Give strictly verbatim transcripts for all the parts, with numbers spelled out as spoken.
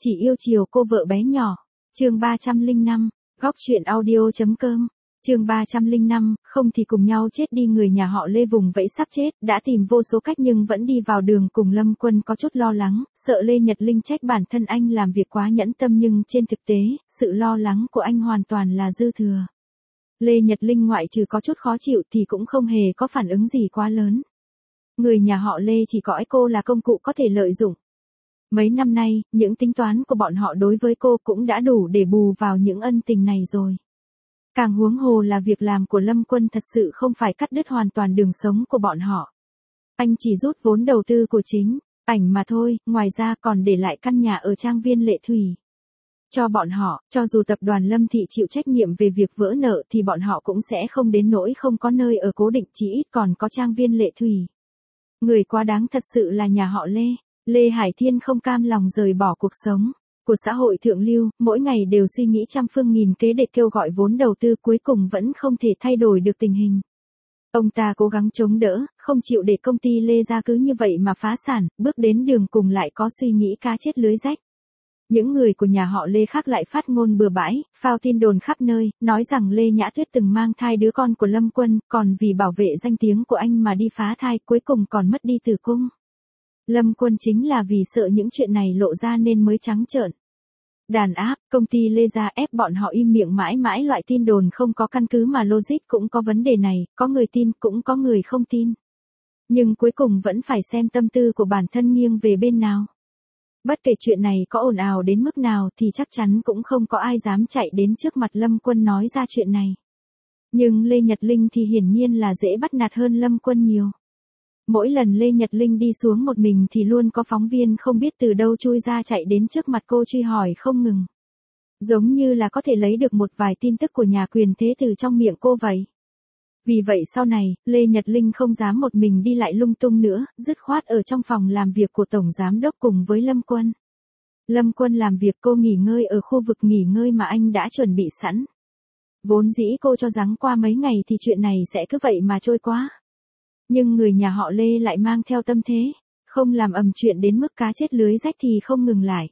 Chỉ yêu chiều cô vợ bé nhỏ. Chương ba trăm lẻ năm, góc truyện audio.com. Chương ba trăm lẻ năm, không thì cùng nhau chết đi. Người nhà họ Lê vùng vẫy sắp chết, đã tìm vô số cách nhưng vẫn đi vào đường cùng Lâm Quân có chút lo lắng, sợ Lê Nhật Linh trách bản thân anh làm việc quá nhẫn tâm nhưng trên thực tế, sự lo lắng của anh hoàn toàn là dư thừa. Lê Nhật Linh ngoại trừ có chút khó chịu thì cũng không hề có phản ứng gì quá lớn. Người nhà họ Lê chỉ coi cô là công cụ có thể lợi dụng. Mấy năm nay, những tính toán của bọn họ đối với cô cũng đã đủ để bù vào những ân tình này rồi. Càng huống hồ là việc làm của Lâm Quân thật sự không phải cắt đứt hoàn toàn đường sống của bọn họ. Anh chỉ rút vốn đầu tư của chính ảnh mà thôi, ngoài ra còn để lại căn nhà ở trang viên Lệ Thủy. Cho bọn họ, cho dù tập đoàn Lâm Thị chịu trách nhiệm về việc vỡ nợ thì bọn họ cũng sẽ không đến nỗi không có nơi ở cố định, chỉ ít còn có trang viên Lệ Thủy. Người quá đáng thật sự là nhà họ Lê. Lê Hải Thiên không cam lòng rời bỏ cuộc sống của xã hội thượng lưu, mỗi ngày đều suy nghĩ trăm phương nghìn kế để kêu gọi vốn đầu tư, cuối cùng vẫn không thể thay đổi được tình hình. Ông ta cố gắng chống đỡ, không chịu để công ty Lê Gia cứ như vậy mà phá sản, bước đến đường cùng lại có suy nghĩ cá chết lưới rách. Những người của nhà họ Lê khác lại phát ngôn bừa bãi, phao tin đồn khắp nơi, nói rằng Lê Nhã Tuyết từng mang thai đứa con của Lâm Quân, còn vì bảo vệ danh tiếng của anh mà đi phá thai, cuối cùng còn mất đi tử cung. Lâm Quân chính là vì sợ những chuyện này lộ ra nên mới trắng trợn đàn áp công ty Lê Gia, ép bọn họ im miệng mãi mãi. Loại tin đồn không có căn cứ mà logic cũng có vấn đề này, có người tin cũng có người không tin. Nhưng cuối cùng vẫn phải xem tâm tư của bản thân nghiêng về bên nào. Bất kể chuyện này có ồn ào đến mức nào thì chắc chắn cũng không có ai dám chạy đến trước mặt Lâm Quân nói ra chuyện này. Nhưng Lê Nhật Linh thì hiển nhiên là dễ bắt nạt hơn Lâm Quân nhiều. Mỗi lần Lê Nhật Linh đi xuống một mình thì luôn có phóng viên không biết từ đâu chui ra chạy đến trước mặt cô truy hỏi không ngừng. Giống như là có thể lấy được một vài tin tức của nhà quyền thế từ trong miệng cô vậy. Vì vậy sau này, Lê Nhật Linh không dám một mình đi lại lung tung nữa, dứt khoát ở trong phòng làm việc của Tổng Giám Đốc cùng với Lâm Quân. Lâm Quân làm việc, cô nghỉ ngơi ở khu vực nghỉ ngơi mà anh đã chuẩn bị sẵn. Vốn dĩ cô cho rằng qua mấy ngày thì chuyện này sẽ cứ vậy mà trôi qua. Nhưng người nhà họ Lê lại mang theo tâm thế, không làm ầm chuyện đến mức cá chết lưới rách thì không ngừng lại.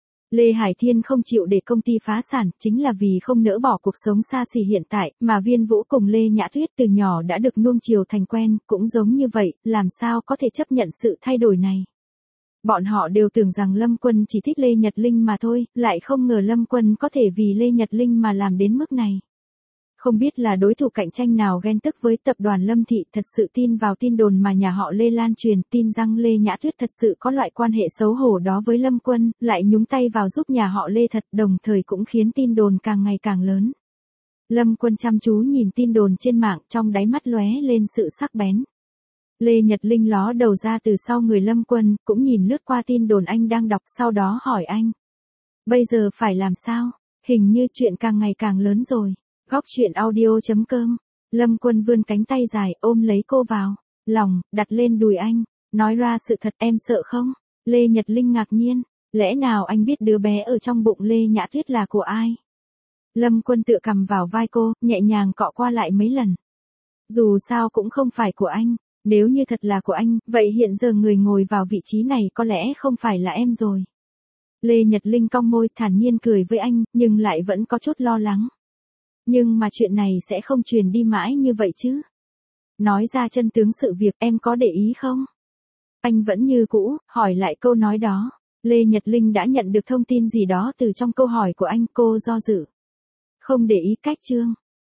Lê Hải Thiên không chịu để công ty phá sản, chính là vì không nỡ bỏ cuộc sống xa xỉ hiện tại, mà Viên Vũ cùng Lê Nhã Tuyết từ nhỏ đã được nuông chiều thành quen, cũng giống như vậy, làm sao có thể chấp nhận sự thay đổi này. Bọn họ đều tưởng rằng Lâm Quân chỉ thích Lê Nhật Linh mà thôi, lại không ngờ Lâm Quân có thể vì Lê Nhật Linh mà làm đến mức này. Không biết là đối thủ cạnh tranh nào ghen tức với tập đoàn Lâm Thị thật sự tin vào tin đồn mà nhà họ Lê lan truyền, tin rằng Lê Nhã Tuyết thật sự có loại quan hệ xấu hổ đó với Lâm Quân, lại nhúng tay vào giúp nhà họ Lê thật, đồng thời cũng khiến tin đồn càng ngày càng lớn. Lâm Quân chăm chú nhìn tin đồn trên mạng, trong đáy mắt lóe lên sự sắc bén. Lê Nhật Linh ló đầu ra từ sau người Lâm Quân, cũng nhìn lướt qua tin đồn anh đang đọc, sau đó hỏi anh. Bây giờ phải làm sao? Hình như chuyện càng ngày càng lớn rồi. Góc truyện audio.com. Lâm Quân vươn cánh tay dài ôm lấy cô vào lòng, đặt lên đùi anh, nói ra sự thật. Em sợ không? Lê Nhật Linh ngạc nhiên, lẽ nào anh biết đứa bé ở trong bụng Lê Nhã Tuyết là của ai? Lâm Quân tựa cằm vào vai cô, nhẹ nhàng cọ qua lại mấy lần. Dù sao cũng không phải của anh, nếu như thật là của anh, vậy hiện giờ người ngồi vào vị trí này có lẽ không phải là em rồi. Lê Nhật Linh cong môi thản nhiên cười với anh, nhưng lại vẫn có chút lo lắng. Nhưng mà chuyện này sẽ không truyền đi mãi như vậy chứ. Nói ra chân tướng sự việc, em có để ý không? Anh vẫn như cũ, hỏi lại câu nói đó. Lê Nhật Linh đã nhận được thông tin gì đó từ trong câu hỏi của anh, cô do dự. Không để ý cách chương.